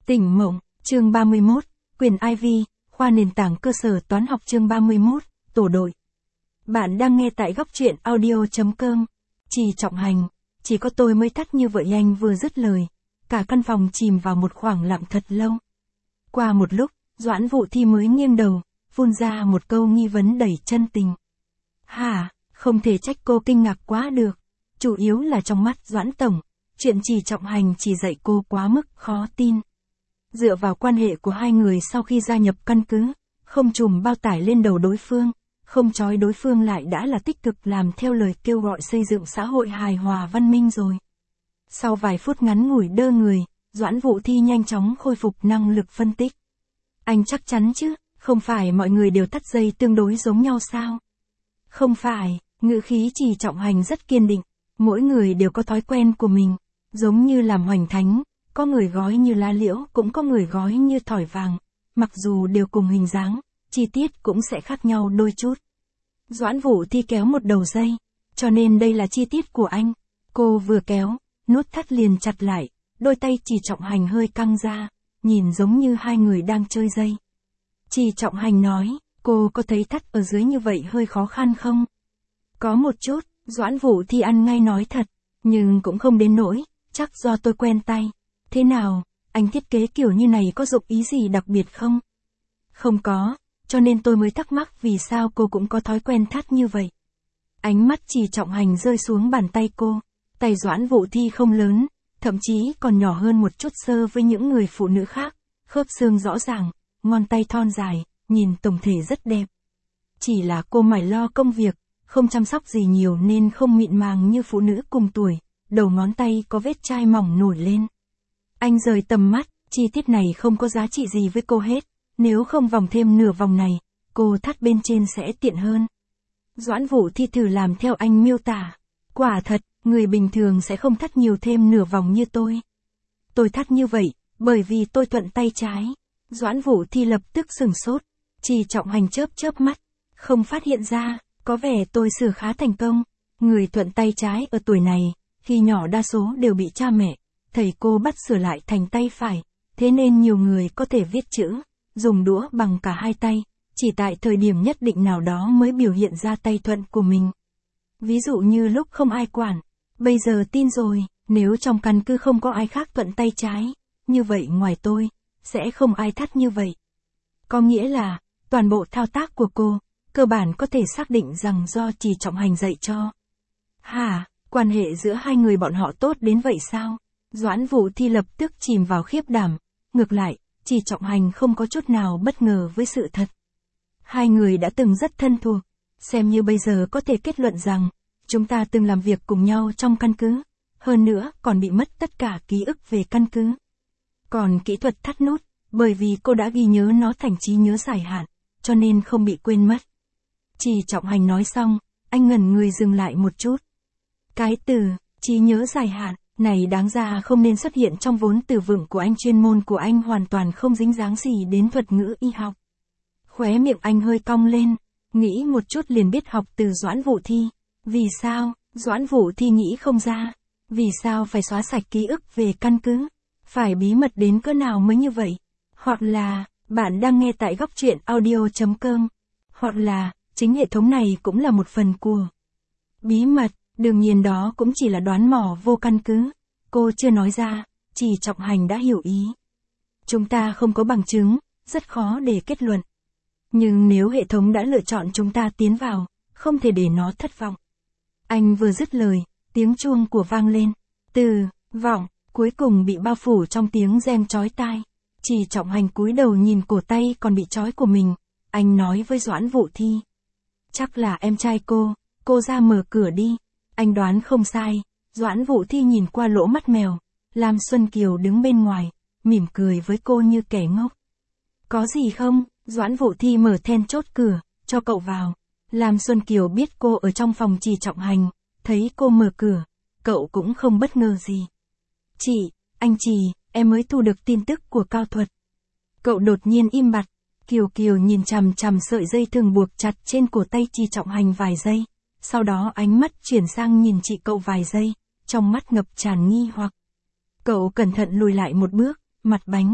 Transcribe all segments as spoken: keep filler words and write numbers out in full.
Tỉnh mộng, chương ba mươi mốt, quyền i vê, khoa nền tảng cơ sở toán học chương ba mươi mốt, tổ đội. Bạn đang nghe tại góc truyện audio chấm com. Trì Trọng Hành, chỉ có tôi mới thắt như vậy. Anh vừa dứt lời, cả căn phòng chìm vào một khoảng lặng thật lâu. Qua một lúc, Doãn Vũ Thi mới nghiêng đầu, phun ra một câu nghi vấn đầy chân tình. Hả, không thể trách cô kinh ngạc quá được. Chủ yếu là trong mắt Doãn Tổng, chuyện Trì Trọng Hành chỉ dạy cô quá mức khó tin. Dựa vào quan hệ của hai người sau khi gia nhập căn cứ, không trùm bao tải lên đầu đối phương, không trói đối phương lại đã là tích cực làm theo lời kêu gọi xây dựng xã hội hài hòa văn minh rồi. Sau vài phút ngắn ngủi đơ người, Doãn Vũ Thi nhanh chóng khôi phục năng lực phân tích. Anh chắc chắn chứ, không phải mọi người đều thắt dây tương đối giống nhau sao? Không phải, ngữ khí Trì Trọng Hành rất kiên định, mỗi người đều có thói quen của mình, giống như làm hoành thánh, có người gói như lá liễu cũng có người gói như thỏi vàng, mặc dù đều cùng hình dáng, chi tiết cũng sẽ khác nhau đôi chút. Doãn Vũ Thi kéo một đầu dây, cho nên đây là chi tiết của anh. Cô vừa kéo, nút thắt liền chặt lại, đôi tay Trì Trọng Hành hơi căng ra, nhìn giống như hai người đang chơi dây. Trì Trọng Hành nói, cô có thấy thắt ở dưới như vậy hơi khó khăn không? Có một chút, Doãn Vũ Thi ăn ngay nói thật, nhưng cũng không đến nỗi, chắc do tôi quen tay. Thế nào, anh thiết kế kiểu như này có dụng ý gì đặc biệt không? Không có, cho nên tôi mới thắc mắc vì sao cô cũng có thói quen thắt như vậy. Ánh mắt Trì Trọng Hành rơi xuống bàn tay cô, tay Doãn Vũ Thi không lớn, thậm chí còn nhỏ hơn một chút so với những người phụ nữ khác, khớp xương rõ ràng, ngón tay thon dài, nhìn tổng thể rất đẹp. Chỉ là cô mải lo công việc, không chăm sóc gì nhiều nên không mịn màng như phụ nữ cùng tuổi, đầu ngón tay có vết chai mỏng nổi lên. Anh rời tầm mắt, chi tiết này không có giá trị gì với cô hết, nếu không vòng thêm nửa vòng này, cô thắt bên trên sẽ tiện hơn. Doãn Vũ Thi thử làm theo anh miêu tả. Quả thật, người bình thường sẽ không thắt nhiều thêm nửa vòng như tôi. Tôi thắt như vậy, bởi vì tôi thuận tay trái. Doãn Vũ Thi lập tức sửng sốt. Trì Trọng Hành chớp chớp mắt, không phát hiện ra, có vẻ tôi sửa khá thành công. Người thuận tay trái ở tuổi này, khi nhỏ đa số đều bị cha mẹ, thầy cô bắt sửa lại thành tay phải, thế nên nhiều người có thể viết chữ, dùng đũa bằng cả hai tay, chỉ tại thời điểm nhất định nào đó mới biểu hiện ra tay thuận của mình. Ví dụ như lúc không ai quản, bây giờ tin rồi, nếu trong căn cứ không có ai khác thuận tay trái, như vậy ngoài tôi, sẽ không ai thắt như vậy. Có nghĩa là, toàn bộ thao tác của cô, cơ bản có thể xác định rằng do Trì Trọng Hành dạy cho. Hả, quan hệ giữa hai người bọn họ tốt đến vậy sao? Doãn Vũ Thi lập tức chìm vào khiếp đảm, ngược lại, Trì Trọng Hành không có chút nào bất ngờ với sự thật. Hai người đã từng rất thân thuộc, xem như bây giờ có thể kết luận rằng, chúng ta từng làm việc cùng nhau trong căn cứ, hơn nữa còn bị mất tất cả ký ức về căn cứ. Còn kỹ thuật thắt nút, bởi vì cô đã ghi nhớ nó thành trí nhớ dài hạn, cho nên không bị quên mất. Trì Trọng Hành nói xong, anh ngẩn người dừng lại một chút. Cái từ, trí nhớ dài hạn, này đáng ra không nên xuất hiện trong vốn từ vựng của anh, chuyên môn của anh hoàn toàn không dính dáng gì đến thuật ngữ y học. Khóe miệng anh hơi cong lên, nghĩ một chút liền biết học từ Doãn Vũ Thi. Vì sao, Doãn Vũ Thi nghĩ không ra, vì sao phải xóa sạch ký ức về căn cứ, phải bí mật đến cỡ nào mới như vậy, hoặc là, bạn đang nghe tại góc truyện audio chấm com, hoặc là, chính hệ thống này cũng là một phần của bí mật. Đương nhiên đó cũng chỉ là đoán mò vô căn cứ. Cô chưa nói ra, Trì Trọng Hành đã hiểu ý. Chúng ta không có bằng chứng, rất khó để kết luận. Nhưng nếu hệ thống đã lựa chọn chúng ta tiến vào, không thể để nó thất vọng. Anh vừa dứt lời, tiếng chuông của vang lên. Từ, vọng, cuối cùng bị bao phủ trong tiếng reng chói tai. Trì Trọng Hành cúi đầu nhìn cổ tay còn bị trói của mình. Anh nói với Doãn Vũ Thi. Chắc là em trai cô, cô ra mở cửa đi. Anh đoán không sai, Doãn Vũ Thi nhìn qua lỗ mắt mèo, Lam Xuân Kiều đứng bên ngoài, mỉm cười với cô như kẻ ngốc. Có gì không? Doãn Vũ Thi mở then chốt cửa, cho cậu vào. Lam Xuân Kiều biết cô ở trong phòng Trì Trọng Hành, thấy cô mở cửa, cậu cũng không bất ngờ gì. Chị, anh Trì, em mới thu được tin tức của Cao Thuật. Cậu đột nhiên im bặt, Kiều Kiều nhìn chằm chằm sợi dây thường buộc chặt trên cổ tay Trì Trọng Hành vài giây. Sau đó ánh mắt chuyển sang nhìn chị cậu vài giây, trong mắt ngập tràn nghi hoặc. Cậu cẩn thận lùi lại một bước, mặt bánh,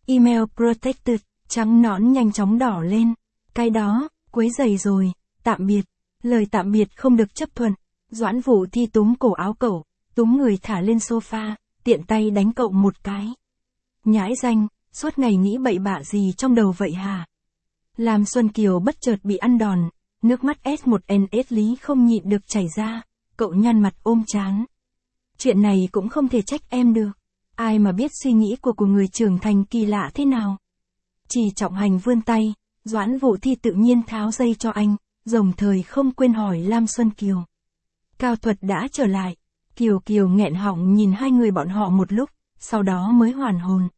Email protected, trắng nõn nhanh chóng đỏ lên. Cái đó, quấy rầy rồi, tạm biệt. Lời tạm biệt không được chấp thuận. Doãn Vũ Thi túm cổ áo cậu, túm người thả lên sofa, tiện tay đánh cậu một cái. Nhãi danh, suốt ngày nghĩ bậy bạ gì trong đầu vậy hả? Lam Xuân Kiều bất chợt bị ăn đòn, nước mắt S một N S lý không nhịn được chảy ra, cậu nhăn mặt ôm trán. Chuyện này cũng không thể trách em được. Ai mà biết suy nghĩ của của người trưởng thành kỳ lạ thế nào. Chỉ Trọng Hành vươn tay, Doãn Vũ Thi tự nhiên tháo dây cho anh, đồng thời không quên hỏi Lam Xuân Kiều. Cao Thuật đã trở lại. Kiều Kiều nghẹn họng nhìn hai người bọn họ một lúc, sau đó mới hoàn hồn.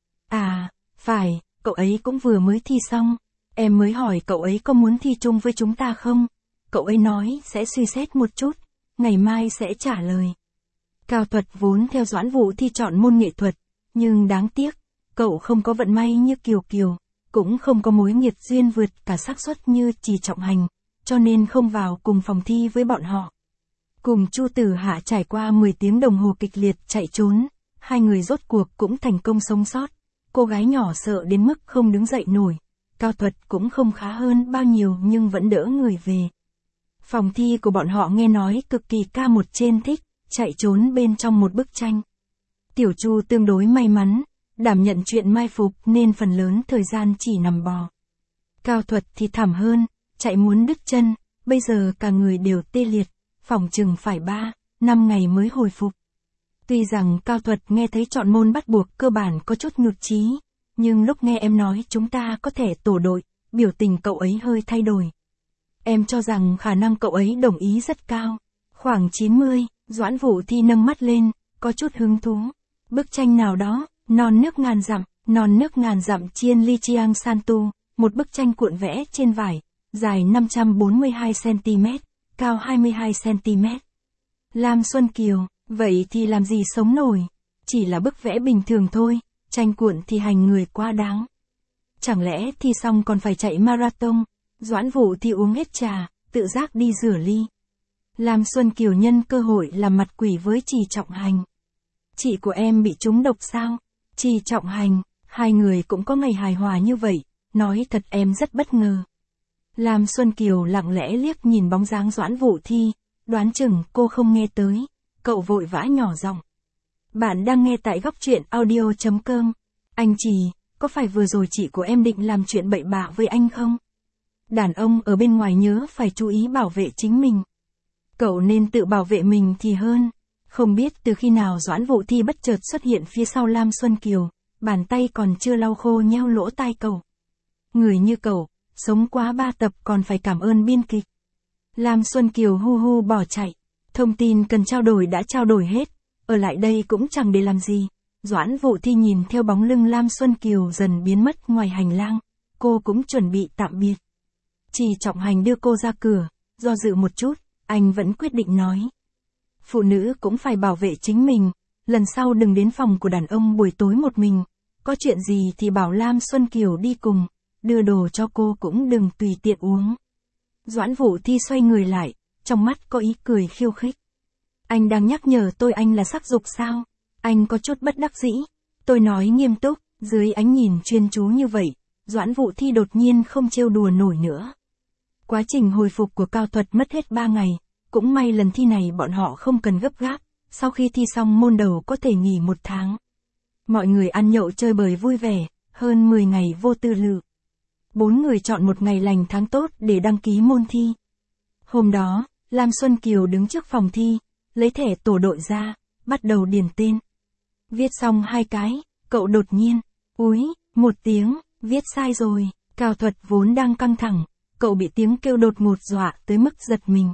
À, phải, cậu ấy cũng vừa mới thi xong. Em mới hỏi cậu ấy có muốn thi chung với chúng ta không? Cậu ấy nói sẽ suy xét một chút, ngày mai sẽ trả lời. Cao Thuật vốn theo Doãn Vũ Thi chọn môn nghệ thuật, nhưng đáng tiếc, cậu không có vận may như Kiều Kiều, cũng không có mối nghiệt duyên vượt cả xác suất như Trì Trọng Hành, cho nên không vào cùng phòng thi với bọn họ. Cùng Chu Tử Hạ trải qua mười tiếng đồng hồ kịch liệt chạy trốn, hai người rốt cuộc cũng thành công sống sót. Cô gái nhỏ sợ đến mức không đứng dậy nổi. Cao Thuật cũng không khá hơn bao nhiêu nhưng vẫn đỡ người về. Phòng thi của bọn họ nghe nói cực kỳ ca một trên thích, chạy trốn bên trong một bức tranh. Tiểu Chu tương đối may mắn, đảm nhận chuyện mai phục nên phần lớn thời gian chỉ nằm bò. Cao Thuật thì thảm hơn, chạy muốn đứt chân, bây giờ cả người đều tê liệt, phỏng chừng phải ba, năm ngày mới hồi phục. Tuy rằng Cao Thuật nghe thấy chọn môn bắt buộc cơ bản có chút nhụt chí, nhưng lúc nghe em nói chúng ta có thể tổ đội, biểu tình cậu ấy hơi thay đổi. Em cho rằng khả năng cậu ấy đồng ý rất cao. Khoảng chín mươi, Doãn Vũ Thi nâng mắt lên, có chút hứng thú. Bức tranh nào đó, non nước ngàn dặm, non nước ngàn dặm Chien Li Chiang San Tu, một bức tranh cuộn vẽ trên vải, dài năm trăm bốn mươi hai xăng ti mét, cao hai mươi hai xăng ti mét. Lam Xuân Kiều, vậy thì làm gì sống nổi? Chỉ là bức vẽ bình thường thôi, tranh cuộn thì hành người quá đáng. Chẳng lẽ thi xong còn phải chạy marathon? Doãn Vũ Thi uống hết trà, tự giác đi rửa ly. Lam Xuân Kiều nhân cơ hội làm mặt quỷ với Trì Trọng Hành. Chị của em bị trúng độc sao? Trì Trọng Hành, hai người cũng có ngày hài hòa như vậy, nói thật em rất bất ngờ. Lam Xuân Kiều lặng lẽ liếc nhìn bóng dáng Doãn Vũ Thi, đoán chừng cô không nghe tới, cậu vội vã nhỏ giọng. Bạn đang nghe tại góc truyện audio chấm com. Anh Trì, có phải vừa rồi chị của em định làm chuyện bậy bạ với anh không? Đàn ông ở bên ngoài nhớ phải chú ý bảo vệ chính mình. Cậu nên tự bảo vệ mình thì hơn. Không biết từ khi nào Doãn Vũ Thi bất chợt xuất hiện phía sau Lam Xuân Kiều, bàn tay còn chưa lau khô nheo lỗ tai cậu. Người như cậu, sống quá ba tập còn phải cảm ơn biên kịch. Lam Xuân Kiều hu hu bỏ chạy. Thông tin cần trao đổi đã trao đổi hết, ở lại đây cũng chẳng để làm gì. Doãn Vũ Thi nhìn theo bóng lưng Lam Xuân Kiều dần biến mất ngoài hành lang, cô cũng chuẩn bị tạm biệt. Trì Trọng Hành đưa cô ra cửa, do dự một chút, anh vẫn quyết định nói. Phụ nữ cũng phải bảo vệ chính mình, lần sau đừng đến phòng của đàn ông buổi tối một mình, có chuyện gì thì bảo Lam Xuân Kiều đi cùng, đưa đồ cho cô cũng đừng tùy tiện uống. Doãn Vũ Thi xoay người lại, trong mắt có ý cười khiêu khích. Anh đang nhắc nhở tôi anh là sắc dục sao? Anh có chút bất đắc dĩ. Tôi nói nghiêm túc, dưới ánh nhìn chuyên chú như vậy, Doãn Vũ Thi đột nhiên không trêu đùa nổi nữa. Quá trình hồi phục của Cao Thuật mất hết ba ngày, cũng may lần thi này bọn họ không cần gấp gáp, sau khi thi xong môn đầu có thể nghỉ một tháng. Mọi người ăn nhậu chơi bời vui vẻ, hơn mười ngày vô tư lự. Bốn người chọn một ngày lành tháng tốt để đăng ký môn thi. Hôm đó, Lam Xuân Kiều đứng trước phòng thi, lấy thẻ tổ đội ra, bắt đầu điền tên. Viết xong hai cái, cậu đột nhiên, úi, một tiếng, viết sai rồi. Cao Thuật vốn đang căng thẳng, cậu bị tiếng kêu đột ngột dọa tới mức giật mình.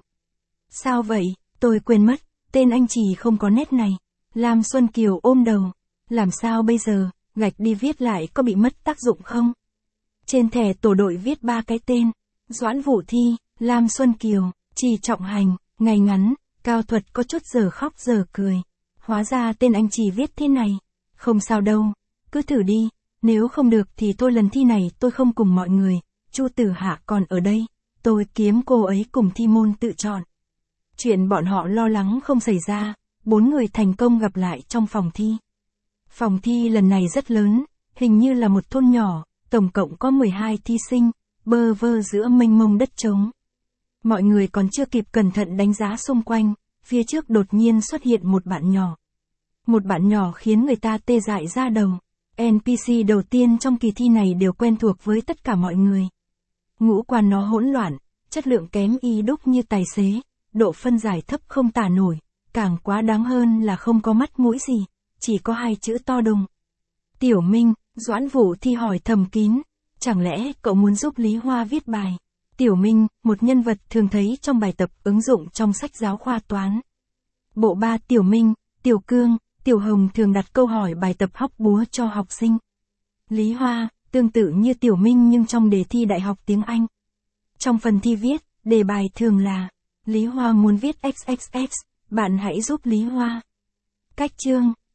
Sao vậy, tôi quên mất, tên anh Trì không có nét này. Lam Xuân Kiều ôm đầu, làm sao bây giờ, gạch đi viết lại có bị mất tác dụng không? Trên thẻ tổ đội viết ba cái tên, Doãn Vũ Thi, Lam Xuân Kiều, Trì Trọng Hành, ngày ngắn. Cao Thuật có chút giờ khóc giờ cười. Hóa ra tên anh Trì viết thế này. Không sao đâu, cứ thử đi, nếu không được thì thôi lần thi này tôi không cùng mọi người, Chu Tử Hạ còn ở đây, tôi kiếm cô ấy cùng thi môn tự chọn. Chuyện bọn họ lo lắng không xảy ra, bốn người thành công gặp lại trong phòng thi. Phòng thi lần này rất lớn, Hình như là một thôn nhỏ, tổng cộng có mười hai thí sinh, bơ vơ giữa mênh mông đất trống. Mọi người còn chưa kịp cẩn thận đánh giá xung quanh, phía trước đột nhiên xuất hiện một bạn nhỏ. Một bạn nhỏ khiến người ta tê dại da đầu. en pê xê đầu tiên trong kỳ thi này đều quen thuộc với tất cả mọi người. Ngũ quan nó hỗn loạn, chất lượng kém y đúc như tài xế, độ phân giải thấp không tả nổi, càng quá đáng hơn là không có mắt mũi gì, chỉ có hai chữ to đùng. Tiểu Minh, Doãn Vũ Thi hỏi thầm kín, chẳng lẽ cậu muốn giúp Lý Hoa viết bài? Tiểu Minh, một nhân vật thường thấy trong bài tập ứng dụng trong sách giáo khoa toán. Bộ ba Tiểu Minh, Tiểu Cương, Tiểu Hồng thường đặt câu hỏi bài tập hóc búa cho học sinh. Lý Hoa, tương tự như Tiểu Minh nhưng trong đề thi Đại học tiếng Anh. Trong phần thi viết, đề bài thường là Lý Hoa muốn viết xxx, bạn hãy giúp Lý Hoa. Cách chương